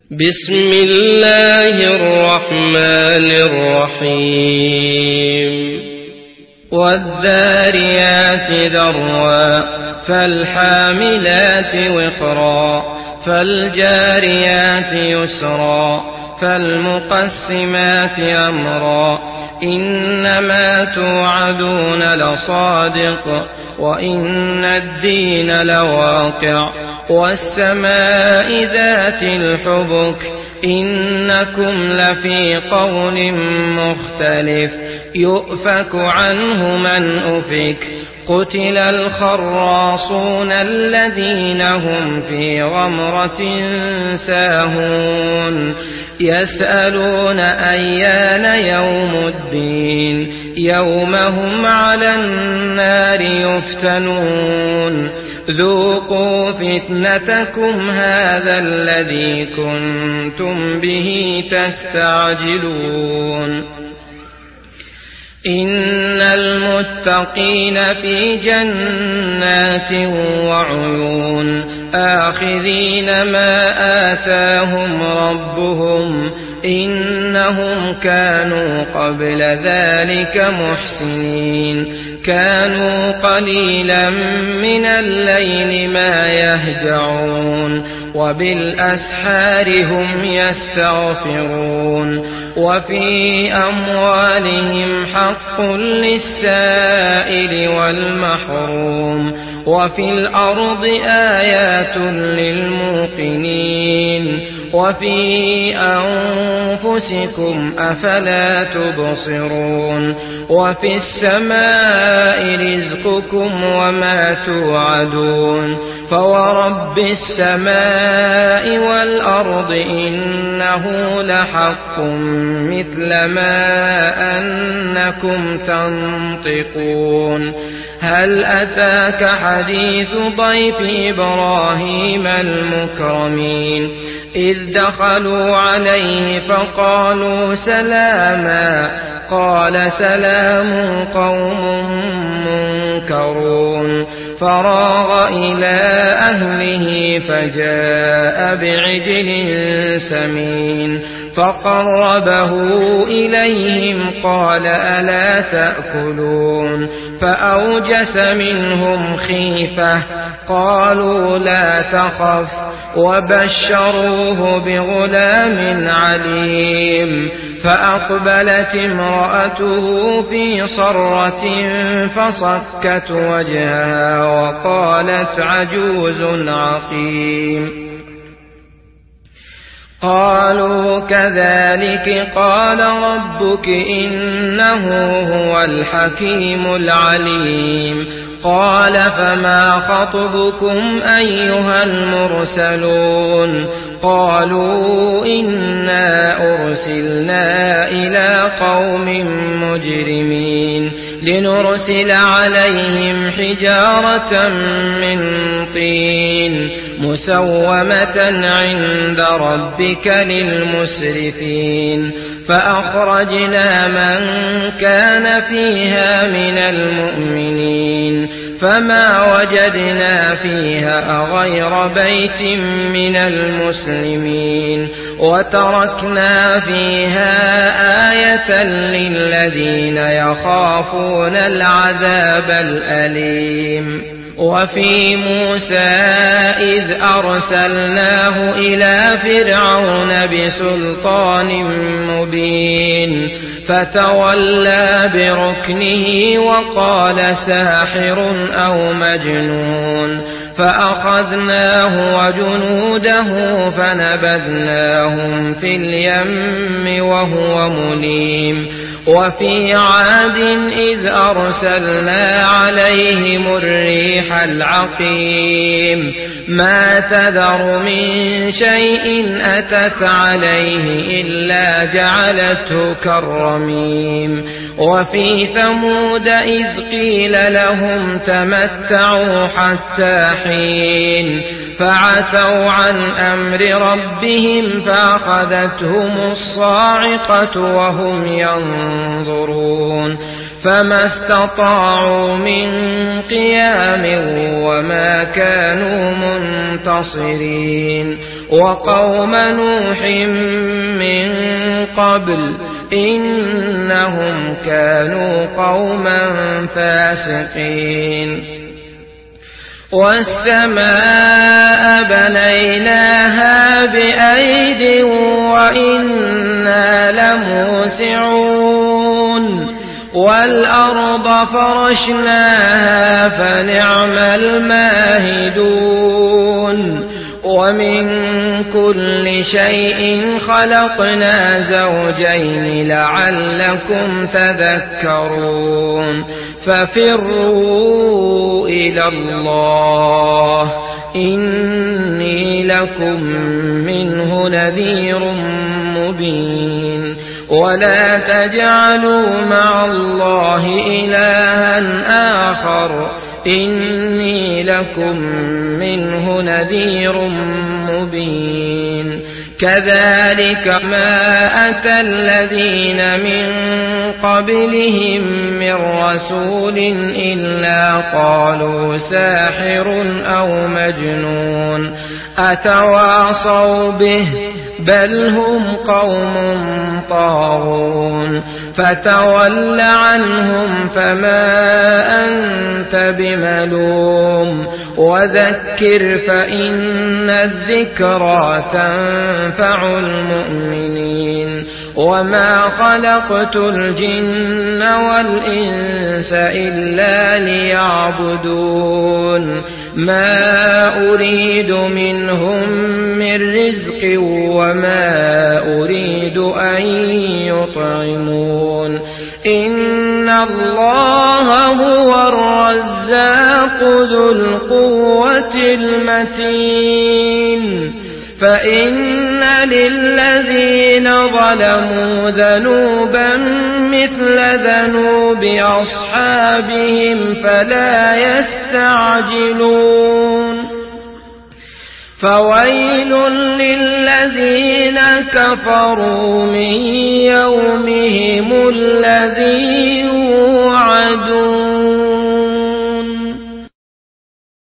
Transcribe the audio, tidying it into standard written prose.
بسم الله الرحمن الرحيم والذاريات ذروا فالحاملات وقرا فالجاريات يسرا فالمقسمات أمرا إنما توعدون لصادق وإن الدين لواقع والسماء ذات الحبك إنكم لفي قول مختلف يؤفك عنه من أفك قتل الخراصون الذين هم في غمرة ساهون يسألون أيان يوم الدين يوم هم على النار يفتنون ذوقوا فتنتكم هذا الذي كنتم به تستعجلون إن المتقين في جنات وعيون آخذين ما آتاهم ربهم إنهم كانوا قبل ذلك محسنين كانوا قليلا من الليل ما يهجعون وبالأسحار هم يستغفرون وفي أموالهم حق للسائل والمحروم وفي الأرض آيات للموقنين وفي أنفسكم أفلا تبصرون وفي السماء رزقكم وما توعدون فورب السماء والأرض إنه لحق مثل ما أنكم تنطقون هل أتاك حديث ضيف إبراهيم المكرمين إذ دخلوا عليه فقالوا سلاما قال سلام قوم منكرون فراغ إلى أهله فجاء بعجل سمين فقربه إليهم قال ألا تأكلون فأوجس منهم خيفة قالوا لا تخف وبشروه بغلام عليم فأقبلت امرأته في صرة فصكت وجهها وقالت عجوز عقيم قالوا كذلك قال ربك إنه هو الحكيم العليم قال فما خطبكم أيها المرسلون قالوا إنا أرسلنا إلى قوم مجرمين لنرسل عليهم حجارة من طين مسومة عند ربك للمسرفين فأخرجنا من كان فيها من المؤمنين فما وجدنا فيها غير بيت من المسلمين وتركنا فيها آية للذين يخافون العذاب الأليم وفي موسى إذ أرسلناه إلى فرعون بسلطان مبين فتولى بركنه وقال ساحر أو مجنون فأخذناه وجنوده فنبذناهم في اليم وهو مليم وفي عاد إذ أرسلنا عليهم الريح العقيم ما تذر من شيء أتت عليه إلا جعلته كالرميم وفي ثمود إذ قيل لهم تمتعوا حتى حين فعتوا عن أمر ربهم فأخذتهم الصاعقة وهم ينظرون فما استطاعوا من قيام وما كانوا منتصرين وقوم نوح من قبل إنهم كانوا قوما فاسقين والسماء بنيناها بأيد وإنا لموسعون والأرض فرشناها فنعم الماهدون ومن كل شيء خلقنا زوجين لعلكم تذكرون ففروا إلى الله إني لكم منه نذير مبين ولا تجعلوا مع الله إلها آخر إني لكم منه نذير مبين كذلك ما أتى الذين من قبلهم من رسول إلا قالوا ساحر أو مجنون أتواصوا به بل هم قوم طاغون فتول عنهم فما أنت بملوم وذكر فإن الذكرى تنفع المؤمنين وما خلقت الجن والإنس إلا ليعبدون ما أريد منهم من رزق وما أريد أن يطعمون إن الله هو الرزاق ذو القوة المتين فإن للذين ظلموا ذنوبا مثل ذنوب أصحابهم فلا يستعجلون فويل للذين كفروا من يومهم الذي